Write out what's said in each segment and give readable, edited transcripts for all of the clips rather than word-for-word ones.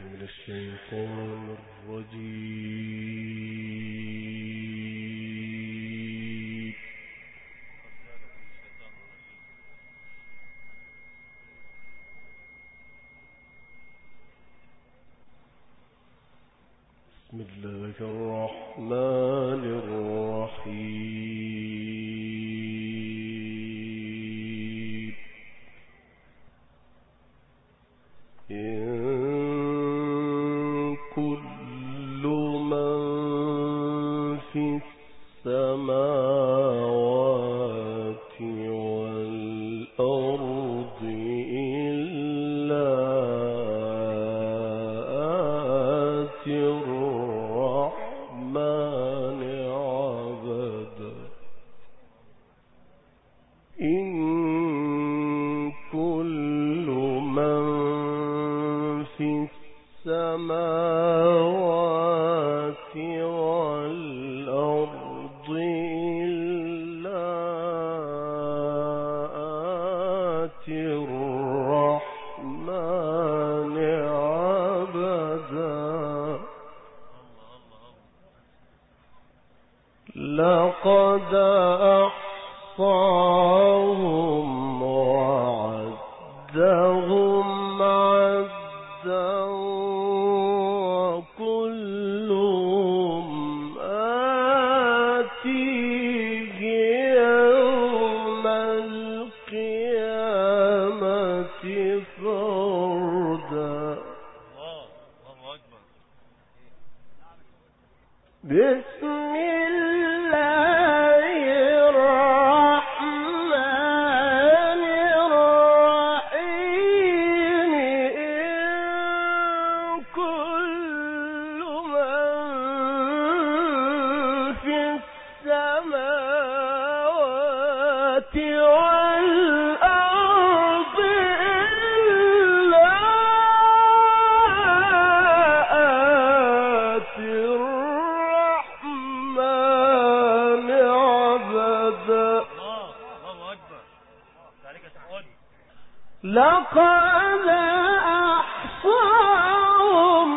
من الشيطان الرجيم. بسم الله الرحمن الرحيم. إن كل من في السماوات والأرض إلا آتي الرحمن عبدا. إن كل من في السماوات والأرض إلا آتي الرحمن عبدا. لقد أحصاهم وعدهم عدا وكلهم آتيه يوم القيامة فردا. الله أكبر. بسم الله الرحمن الرحيم. إن كل من في السماوات والأرض إلا آتي الرحمن عبدا. الله أكبر. لقد أحصاهم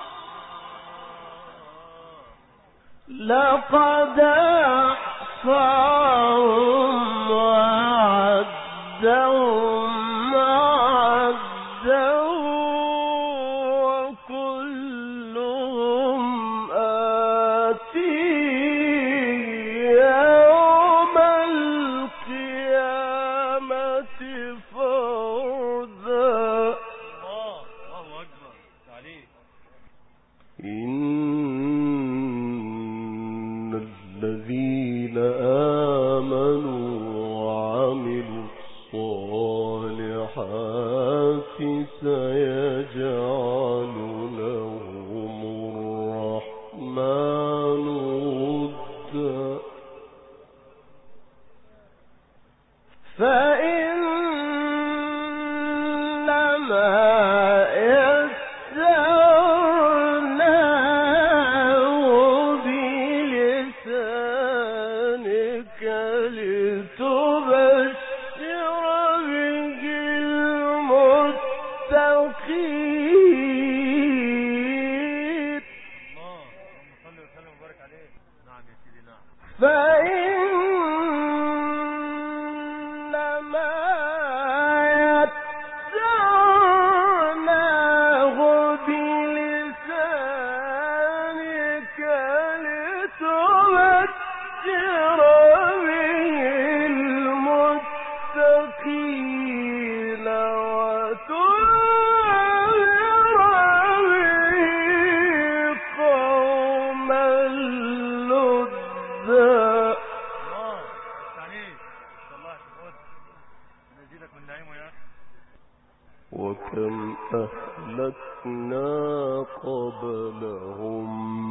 وعدهم عدا وكلهم آتيه يوم القيامة فردا. الله أكبر. إن الذين آمنوا وعملوا الصالحات سيجعل لهم الرحمن ودا. فإنما يسرناه بلسانك لتبشر به المتقين. اللهم صل وسلم وبارك عليه. نعم يا سيدي. نعم. فإنما يسرناه بلسانك لتبشر به المتقين وتنذر به قوما لدا. وكم أهلكنا قبلهم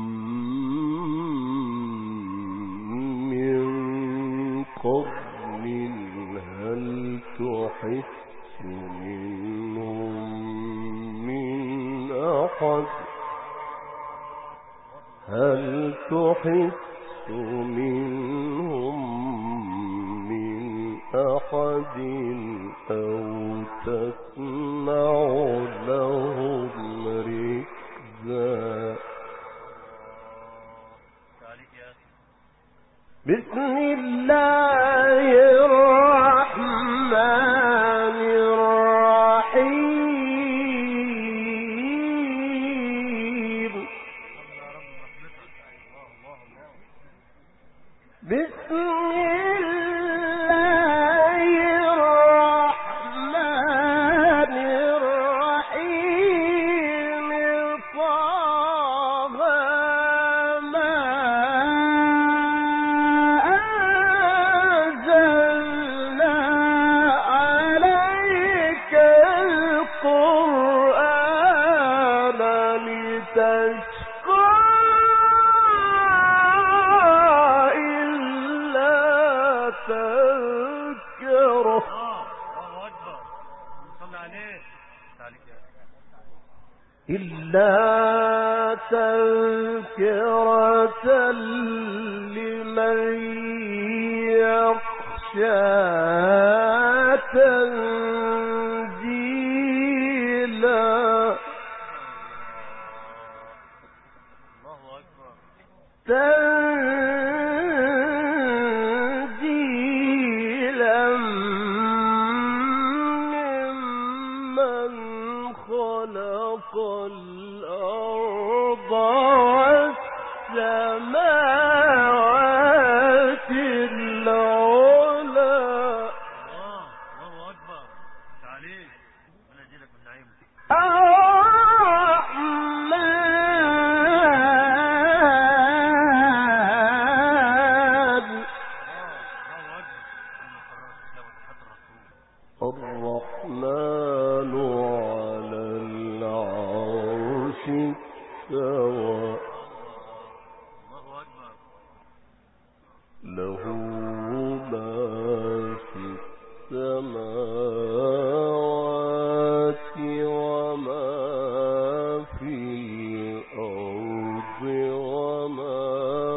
من قرن هل تحس منهم من أحد أحد أو تسمع لهم ركزا. إلا تذكرة لمن يخشى تنزيلا تنزيلا ممن خلق الأرض والسماوات العلى. الله أكبر تعاليك أنا أجيلك من نعيم الرحمن على العرش استوى له ما في السماوات وما في الأرض وما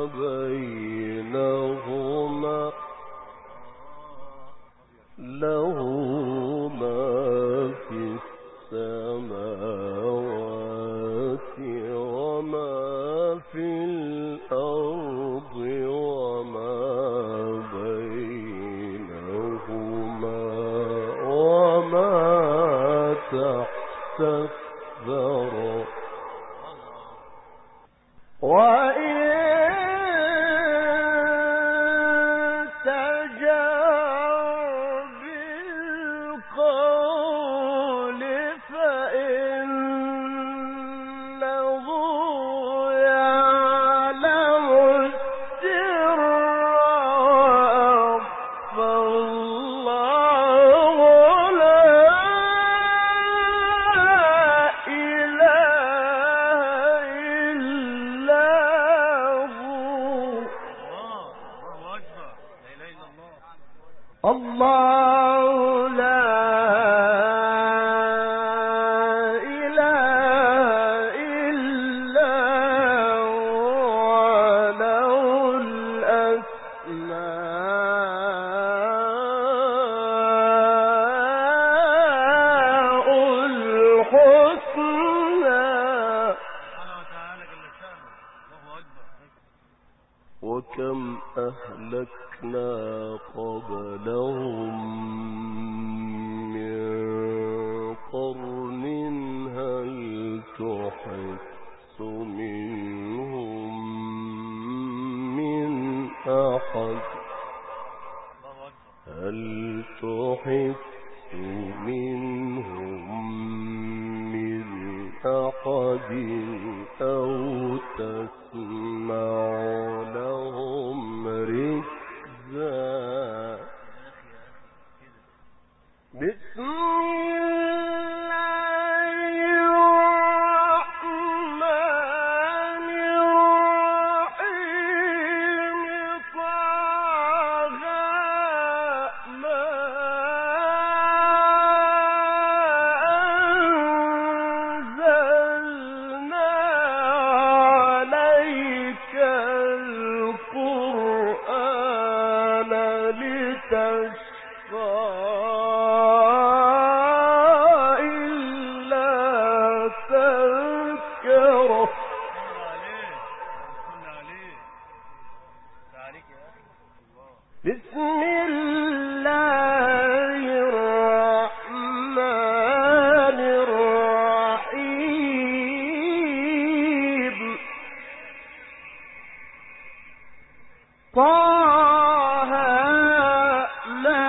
بينهما له ما في السماوات وما في الأرض وما بينهما وما تحت الثرى وإن الله لا إله إلا هو له الأسماء الحسنى. وكم أهلكنا قبلهم من قرن هل تحس منهم من أحد هل تحس منهم من أحد أو تسمع لهم ركزا. بسم الله الرحمن الرحيم طه ما أنزلنا عليك القرآن لتشقى بسم الله الرحمن الرحيم طه ما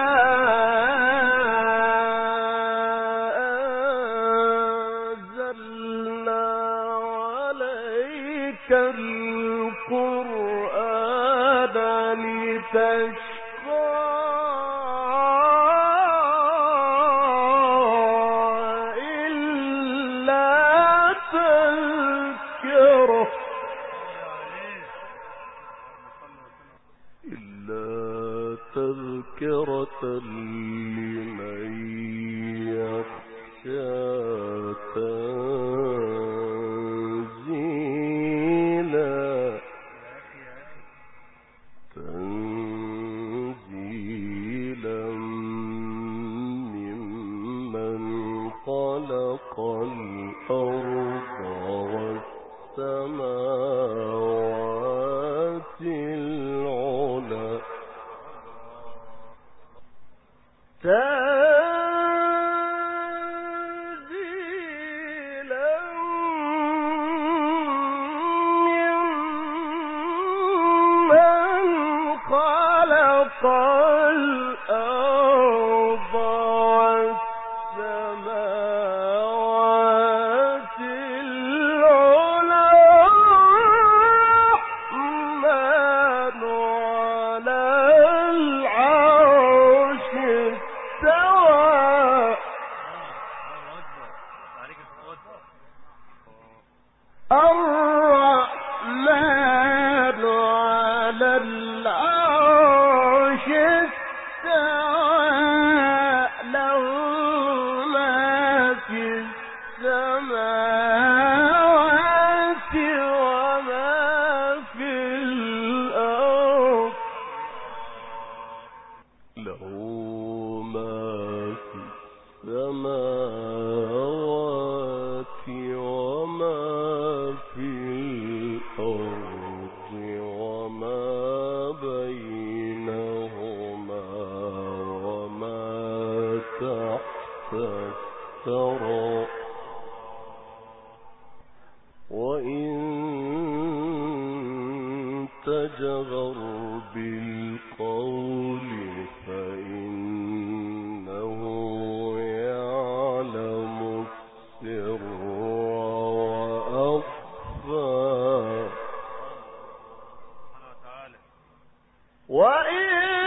أنزلنا عليك القرآن لتشقى إلا تذكرة لمن يخشى خلق الأرض والسماوات العلى تنزيلا ممن خلق الأرض والسماوات العلى الرحمن على العرش استوى الرحمن على العرش استوى له ما في السماوات وما في الأرض له ما في السماوات وما في الأرض وما بينهما وما تحت الثرى وإن تجهر بالقول فإنه يعلم السر وأخفى وإن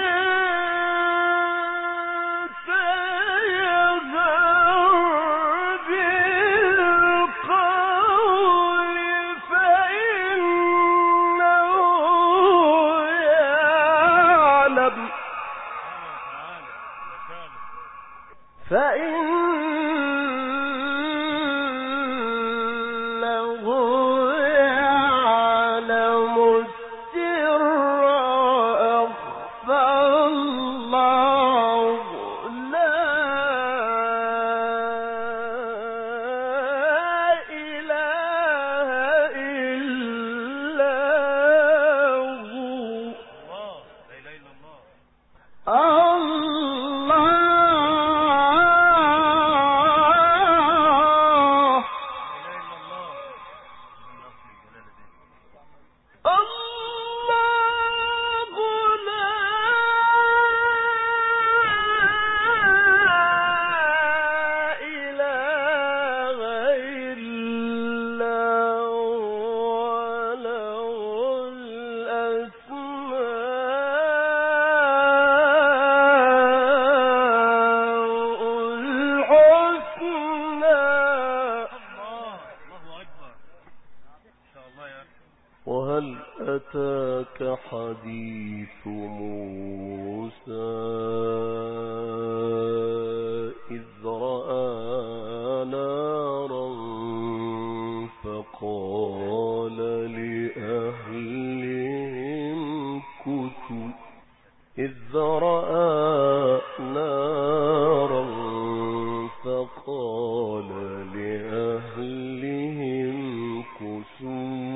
تجهر بالقول فإنه يعلم السر وأخفى الله لا إله إلا هو وهل أتاك حديث موسى إذ رأى نارا فقال لأهلهم كثوا إذ رأى نارا فقال لأهلهم كثوا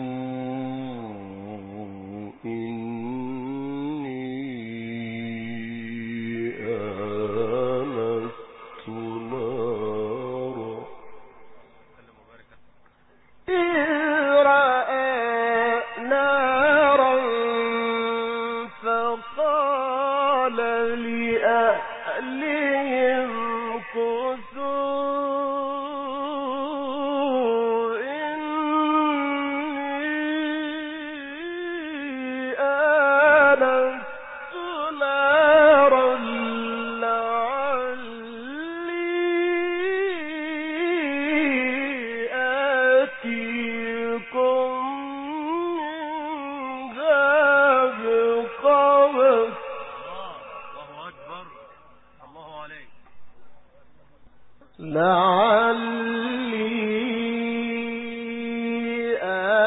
لعلي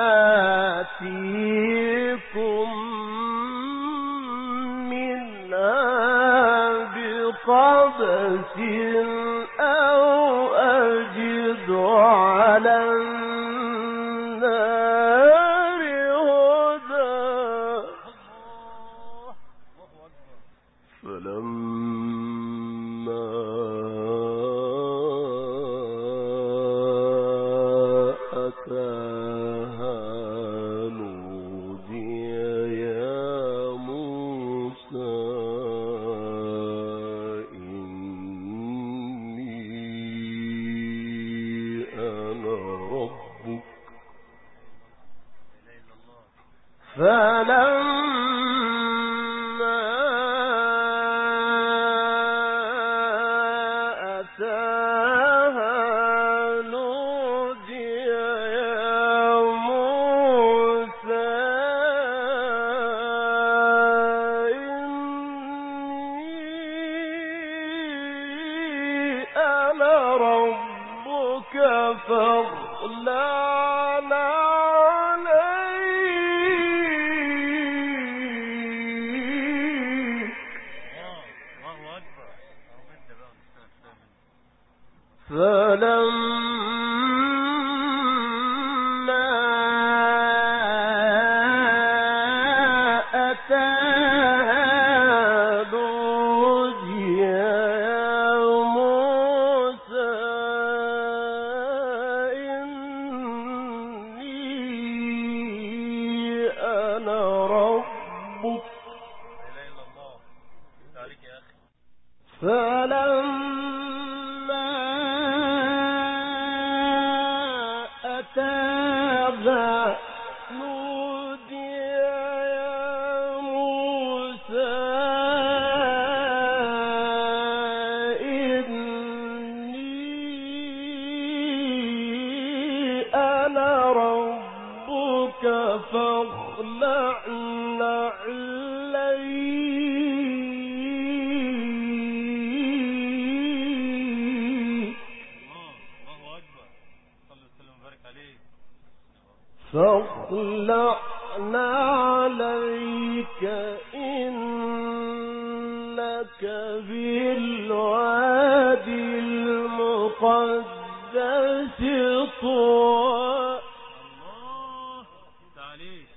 آتيكم منها بقبس أو أجد فلما أتاها نودي يا موسى إني أنا ربك فاخلع عليك الله أكبر. فلما أتاها نودي يا موسى إني أنا ربك لا إله إلا الله. عليك يا أخي. فلما أتاها نودي يا موسى إني أنا ربك فاخلع عليك الله أكبر. صلى وسلم وبارك عليه. فاخلعنا عليك إنك بالوادي المقدس طوى الله تعاليش.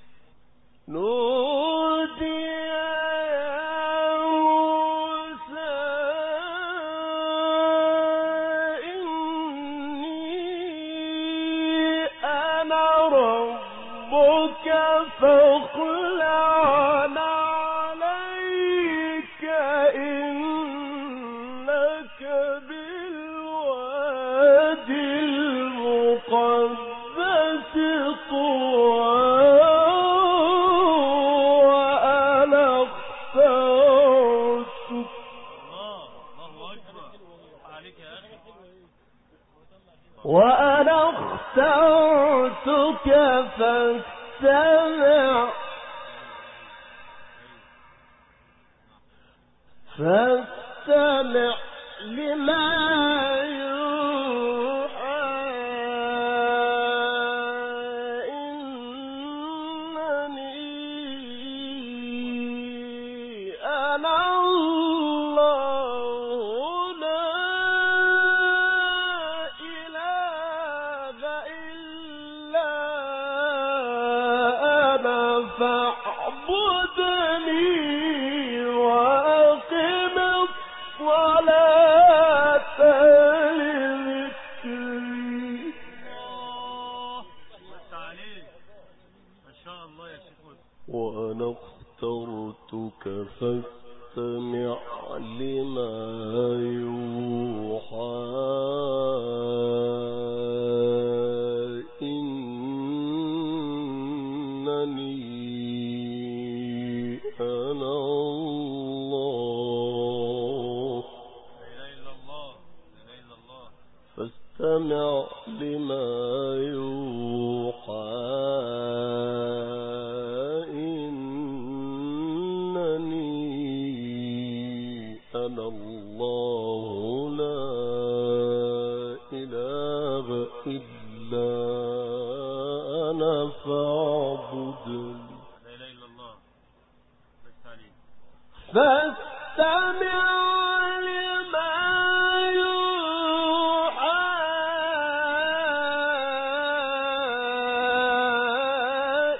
نودي يا موسى إني أنا ربك فاخلع عليك إنك بالوادي المقدس طوى وأنا اخترتك الله أكبر. عليك يا أخي. وأنا اخترتك فاستمع لما يوحى إنني أنا الله لا إله إلا أنا فاعبدني وأقم الصلاة لذكري الله تعاليش. ما شاء الله يا شيخ مسلم. وأنا اخترتك فاستمع لما يوحى إنني أنا الله لا إله إلا الله. لا إله إلا الله. فاستمع لما يوحى إنني أنا الله لا إله إلا أنا فاعبدني لا إله إلا الله. بس عليك. فاستمع لما يوحى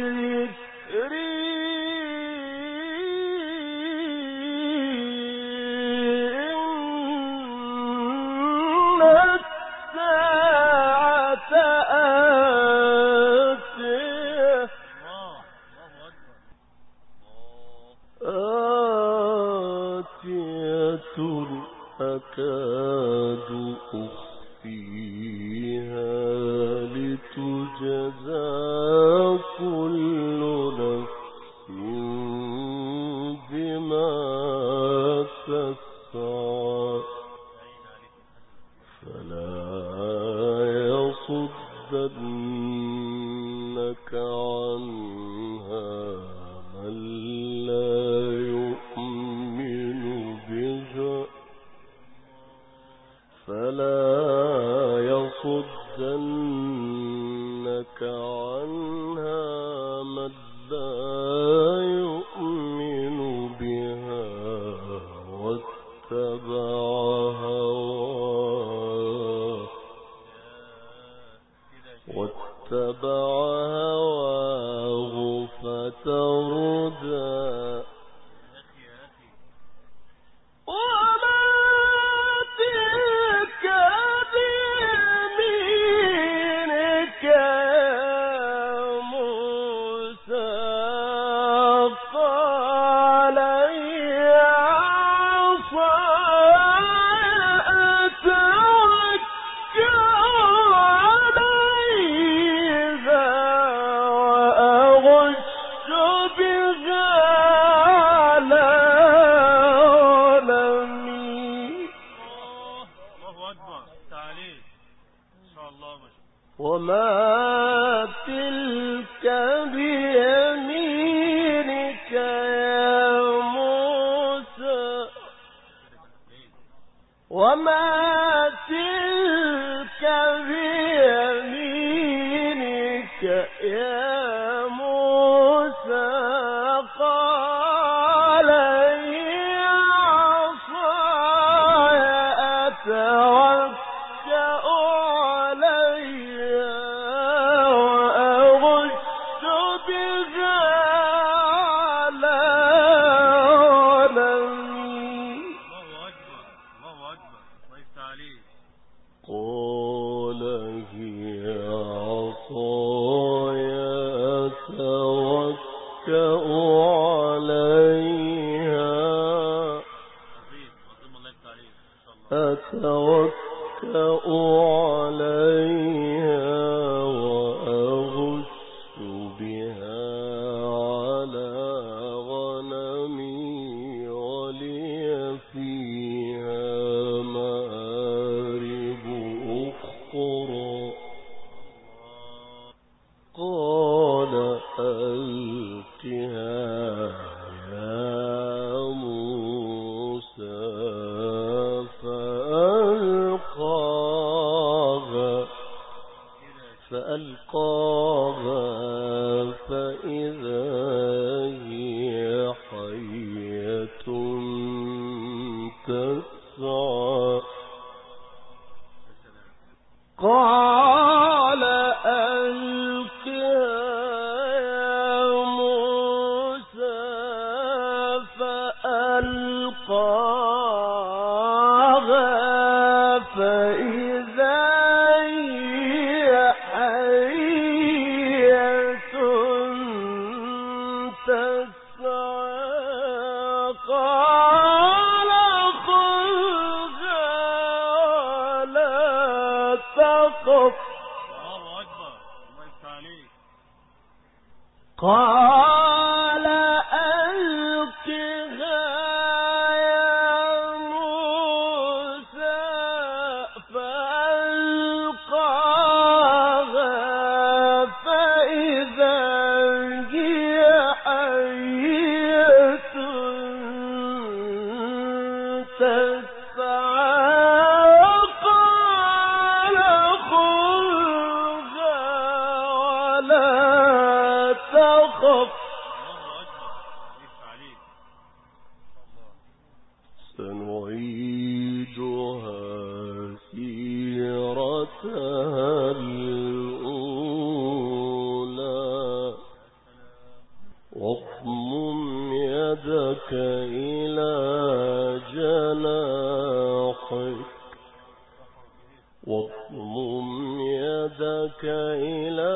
أكاد أخفيها لتجزى كل نفس بما تسعى فلا يصدنك عنها من لا يؤمن بها واتبع هواه فتردى وما تلك بيمينك يا موسى وما تلك بيمينك يا موسى قال هي عصاي أتوكأ أتوكأ عليها وأهش بها على غنمي ولي فيها مآرب أخرى قال ألقها يا موسى فألقاها فإذا هي حية تسعى قال ألقها يا موسى فألقاها فإذا قال ألقها يا موسى فألقاها فإذا هي حية تسعى قال خذها ولا تخف سنعيدها سيرتها الأولى واضمم يدك إلى جناحك واضمم يدك إلى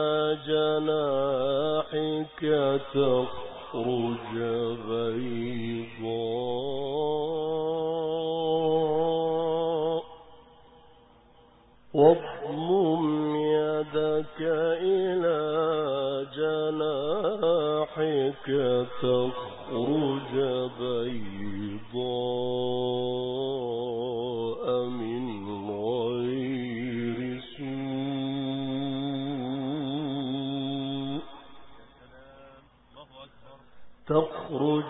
جناحك تخرج بيضاء واضمم يدك إلى جناحك تخرج بيضاء من غير سوء تخرج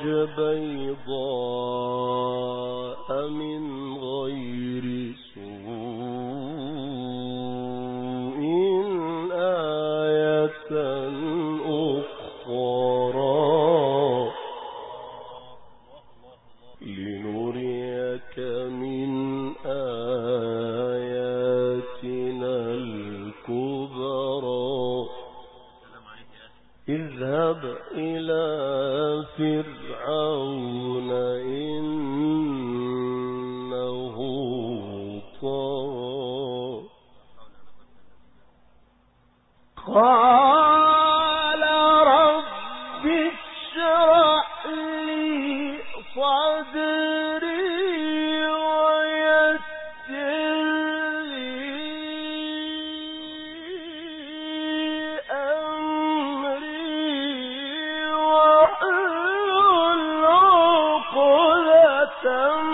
بيضاء من غير سوء آية أخرى لنريك من آياتنا الكبرى اذهب إلى فرعون إنه طغى قال رب اشرح لي صدري ويسر لي أمري واحلل عقدة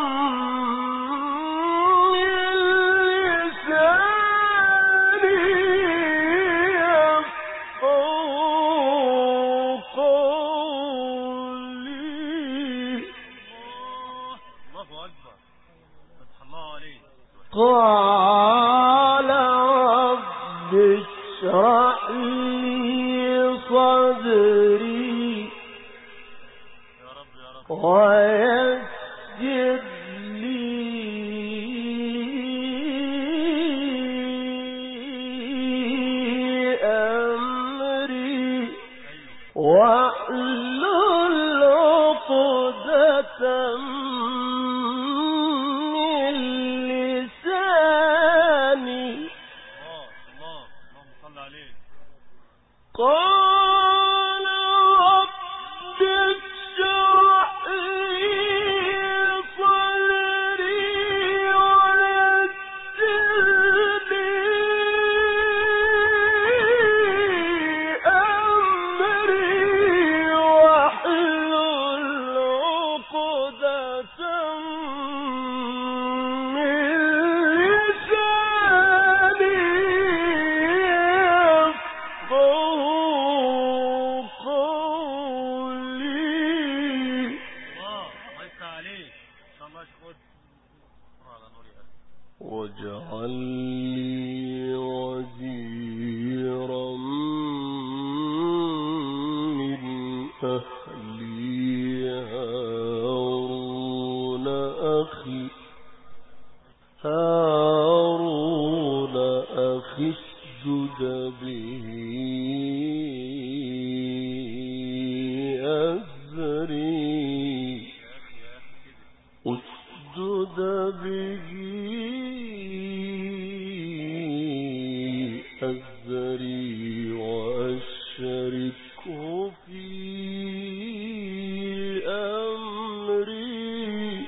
قال رب اشرح لي صدري ويسر لي أمري واحلل عقدة قال رب اشرح لي صدري ويسر لي أمري واحلل عقدة واجعل لي وزيرا من أهلي هارون أخي اشدد به أزري اشدد به أزري وأشركه في أمري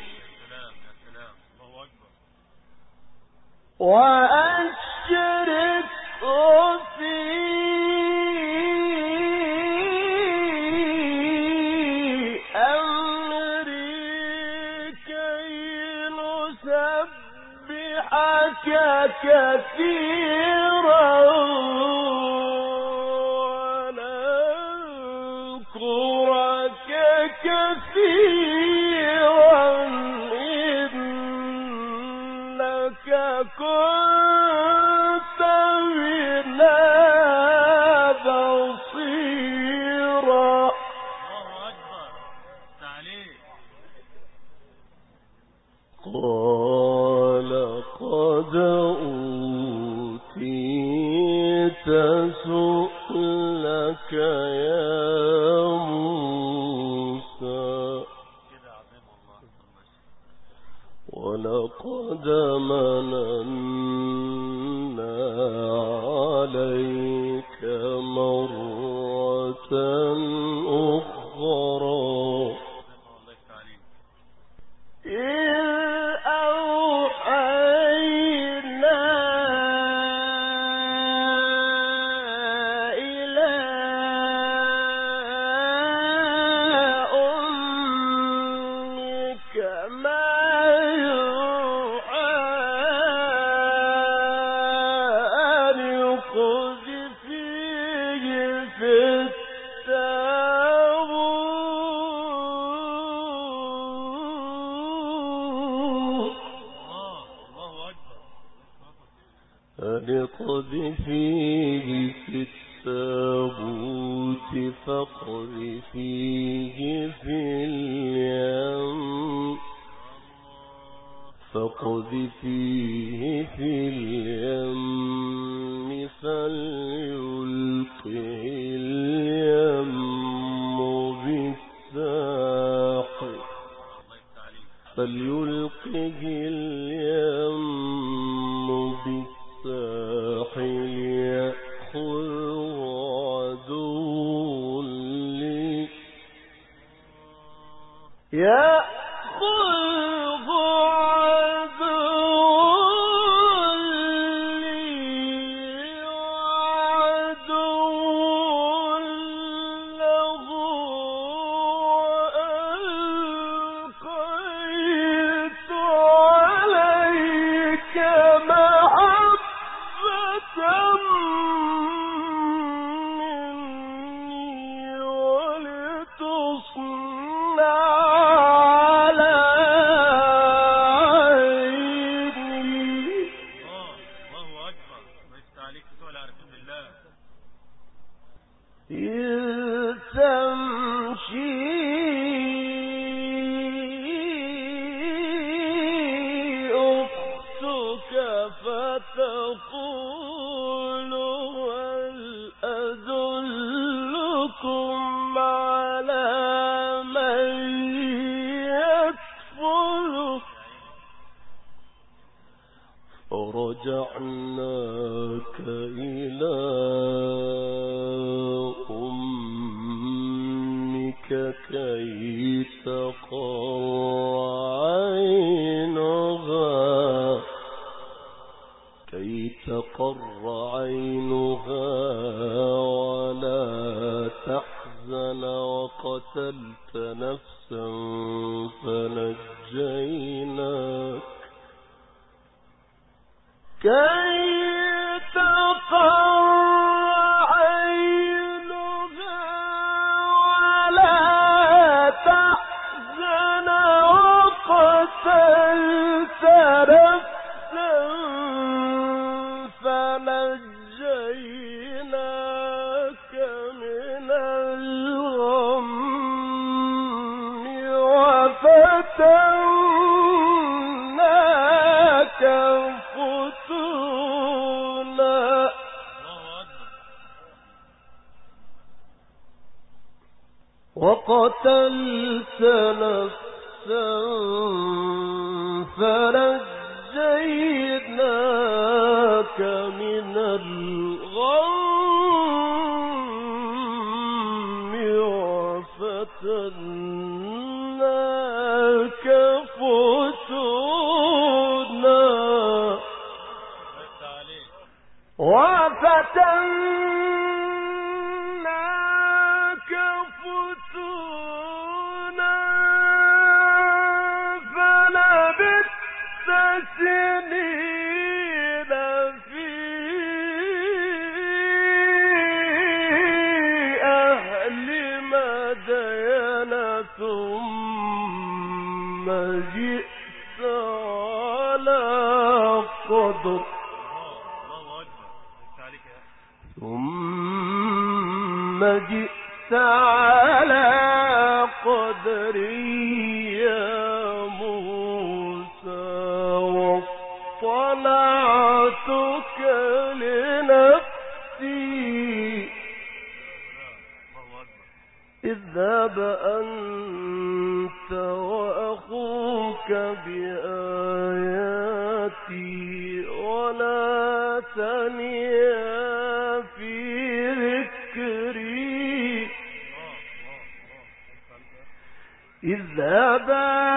وأشركه في أمري كي نسبحك كثيرا ونذكرك كثيرا إنك كنت بنا بصيرا. قال قد أوتيت سؤلك يا موسى ولقد مننا عليك مرة أخرى فاقذفيه في التابوت فاقذفيه في اليم فليلقه اليم بالساحل يأخذ عدو لي فتقول هل أدلكم على من يكفله فرجعناك إلى أمك كي تقر عينها ولا تحزن وقتلت نفسا فنجيناك كي تقر عينها ولا تحزن وقتلت نفسا فنجيناك من الغم وفتناك فتونا وقتلت نفسا فنجيناك من الغم وفتناك فتونا فلبثت سنين في أهل مدين ثم جئت على قدر يا موسى واصطنعتك لنفسي اذهب أنت وأخوك بآياتي ولا تنيا في ذكري اذهبا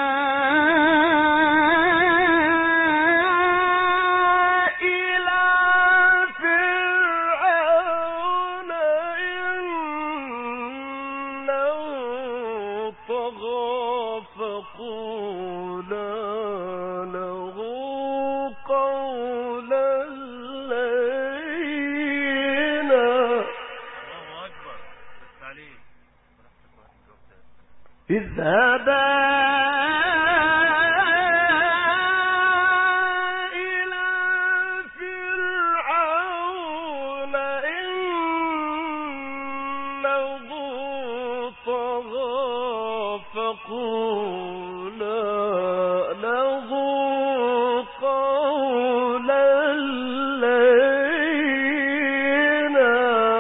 اذهبا إلى فرعون إنه طغى فقولا له قولا لينا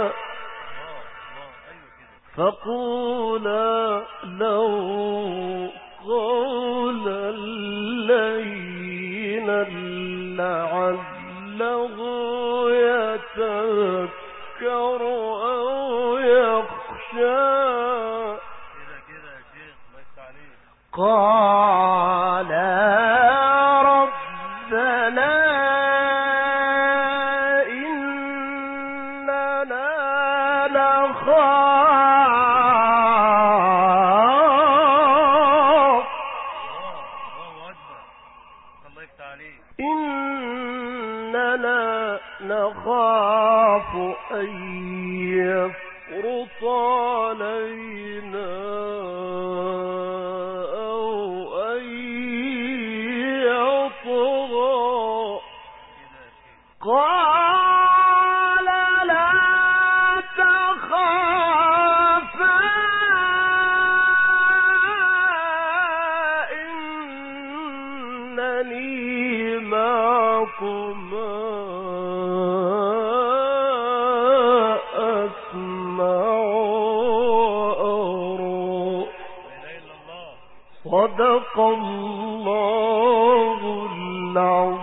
فقولا له قولا لينا لعله يتذكر أو يخشى قال ربنا إننا نخاف أن يفرط علينا أو أن يطغى قال لا تخافا إنني معكما صدق الله العظيم.